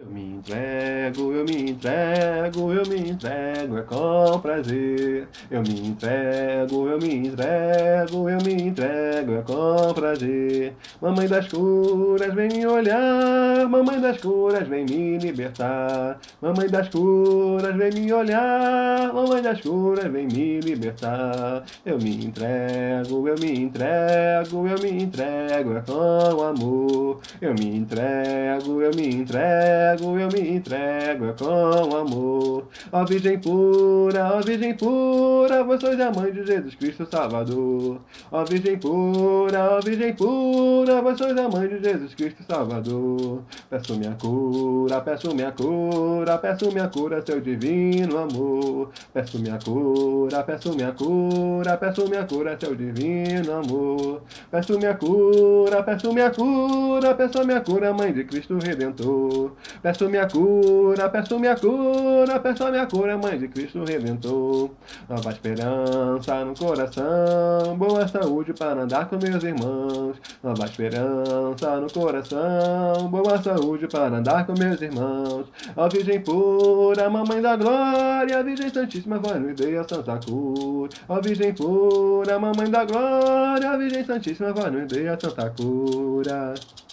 é com prazer. É com prazer. Mamãe das curas, vem me olhar. Mamãe das curas, vem me libertar. Mamãe das curas, vem me olhar. Mamãe das curas, vem me libertar. Eu me entrego, é com amor. É com amor. Ó Virgem pura, vós sois a mãe de Jesus Cristo Salvador. Ó Virgem pura, vós sois a mãe de Jesus Cristo Salvador. Peço minha cura, seu divino amor. Peço minha cura, seu divino amor. Peço minha cura, mãe de Cristo Redentor. Peço minha cura, mãe de Cristo Redentor. Nova esperança no coração, boa saúde para andar com meus irmãos. Nova esperança no coração, boa saúde para andar com meus irmãos. Ó Virgem pura, mamãe da glória, Virgem Santíssima, vai nos dê a santa cura. Ó Virgem pura, mamãe da glória, Virgem Santíssima, vai nos dê a santa cura.